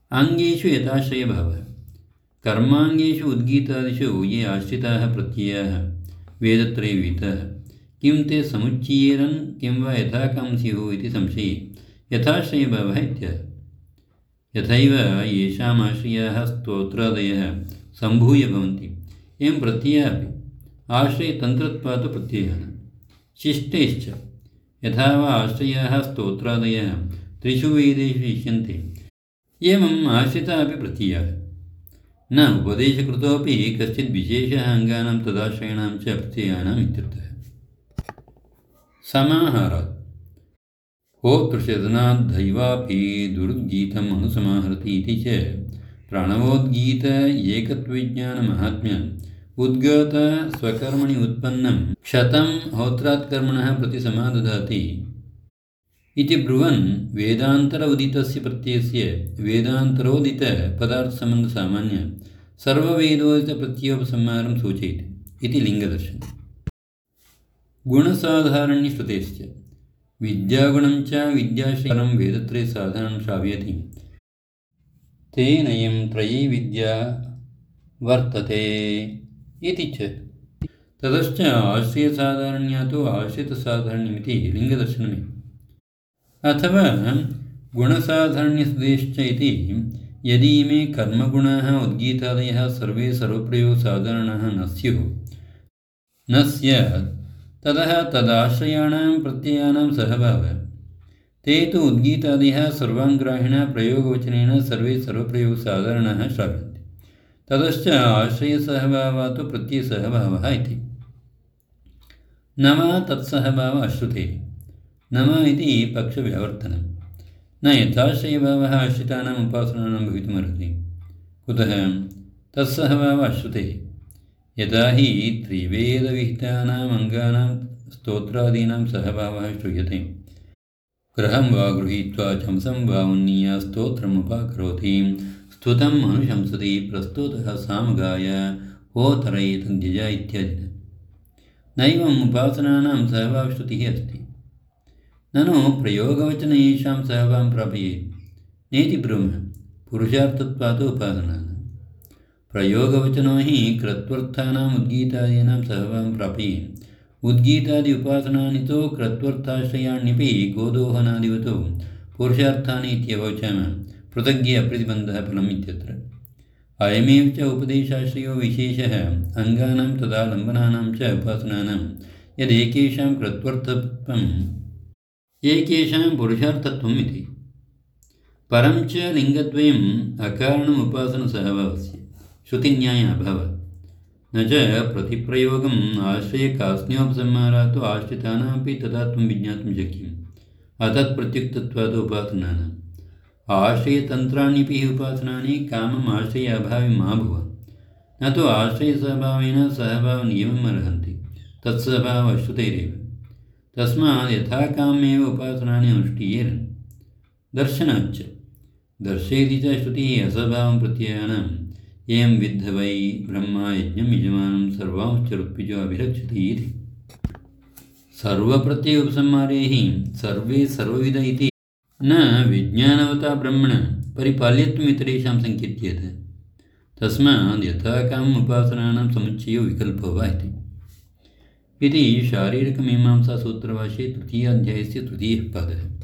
आङ्गेषु यथाश्रयभावः। कर्माङ्गेषु उद्गीतादिषु ये आश्रिताः प्रत्ययाः वेदत्रयविहिताः किं ते समुच्चीयेरन् किं वा यथाकां स्युः इति संशये यथाश्रयभावः इत्यर्थः। यथैव येषाम् आश्रयाः स्तोत्रादयः सम्भूय भवन्ति एवं प्रत्ययः अपि आश्रयतन्त्रत्वात् प्रत्ययः शिष्टैश्च यथा वा आश्रयाः स्तोत्रादयः त्रिषु वेदेषु इष्यन्ते एवम् आश्रिताः अपि प्रत्ययाः न उपदेशकृतोपि कश्चित् विशेषः अङ्गानां तदाश्रयाणां च प्रत्ययानाम् इत्यर्थः। समाहारात् होतृषदनाद्धैवापि दुरुद्गीतम् अनुसमाहरति इति च प्रणवोद्गीत एकत्वविज्ञानमाहात्म्यम् उद्गात स्वकर्मणि उत्पन्नं क्षतं होत्रात्कर्मणः प्रति समाददाति इति ब्रुवन् वेदान्तर उदितस्य प्रत्ययस्य वेदान्तरोदितपदार्थसम्बन्धसामान्य सर्ववेदोदितप्रत्ययोपसंहारं सूचयति इति लिङ्गदर्शनम्। गुणसाधारण्यश्रुतेश्च विद्यागुणं च विद्याश्रयं वेदत्रयसाधारणं श्राव्यति तेनयं त्रयी विद्या वर्तते इति च। ततश्च आश्रयसाधारण्यातो आश्रितसाधारण्यमिति लिङ्गदर्शनमेव। अथवा गुणसाधारण्यश्रुतेश्च इति यदि इमे कर्मगुणाः उद्गीतादयः सर्वे सर्वप्रयोगसाधारणाः न स्युः न स्यात् ततः तदाश्रयाणां प्रत्ययानां सहभावः ते तु उद्गीतादयः सर्वाङ्ग्राहिणः प्रयोगवचनेन सर्वे सर्वप्रयोगसाधारणाः श्राव्यन्ते ततश्च आश्रयसहभावात् प्रत्ययसहभावः इति। न वा तत्सहभावः अश्रुतेः न वा इति पक्षव्यावर्तनं न यथाश्रयभावः आश्रितानाम् उपासनानां भवितुमर्हति। कुतः तत्सहभावः अश्रुतेः यदा हि त्रिवेदविहितानाम् अङ्गानां स्तोत्रादीनां सहभावः श्रूयते। गृहं वा गृहीत्वा शंसं वा उन्नीय स्तोत्रमुपाकरोति स्तुतम् अनुशंसति प्रस्तुतः सामगाय होतरयेत त्यज इत्यादिना नैवम् उपासनानां सहभावश्रुतिः अस्ति। ननु प्रयोगवचन येषां सहभावं प्रापयेत् नेति ब्रूमः पुरुषार्थत्वात् उपासनानां। प्रयोगवचनो हि कृत्वर्थानाम् उद्गीतादीनां सहभावं प्रापयेत् उद्गीतादि उपासनानि तु कृत्वर्थाश्रयाण्यपि गोदोहनादिवतो पुरुषार्थानि इत्यवोचामः पृथग्ये अप्रतिबन्धः फलम् इत्यत्र। अयमेव च उपदेशाश्रयो विशेषः अङ्गानां तदा लम्बनानां च उपासनानां यदेकेषां कृत्वर्थत्वम् एकेषां पुरुषार्थत्वम् इति। परं च लिङ्गद्वयम् अकारणम् उपासनसहभावस्य श्रुतिन्याय अभावात् न च प्रतिप्रयोगम् आश्रयकास्न्योपसंहारात् आश्रितानामपि तदात्मं विज्ञातुं शक्यम् अतत्प्रत्युक्तत्वात् उपासनानाम्। आश्रयतन्त्राण्यपि हि उपासनानि कामम् आश्रय अभावे मा भुव न तु आश्रयसहभावेन सहभावनियमम् अर्हन्ति तत्सहभावः अश्रुतैरेव। तस्मात् यथा काम्येव उपासनानि अनुष्ठीयेरन्। दर्शनाच्च दर्शयति च श्रुतिः असभावं प्रत्ययानाम् एवं विद्ध वै ब्रह्मा यज्ञं यजमानं सर्वांश्च ऋत्विजो अभिरक्षति इति। सर्वप्रत्यय उपसंहारे हि सर्वे सर्वविद इति न विज्ञानवता ब्रह्मण परिपाल्यत्वम् इतरेषां सङ्कीर्त्यते। तस्मात् यथा कामम् उपासनानां समुच्चयो विकल्पो वा इति शारीरकमीमांसासूत्रभाष्ये तृतीयाध्यायस्य तृतीयः पादः।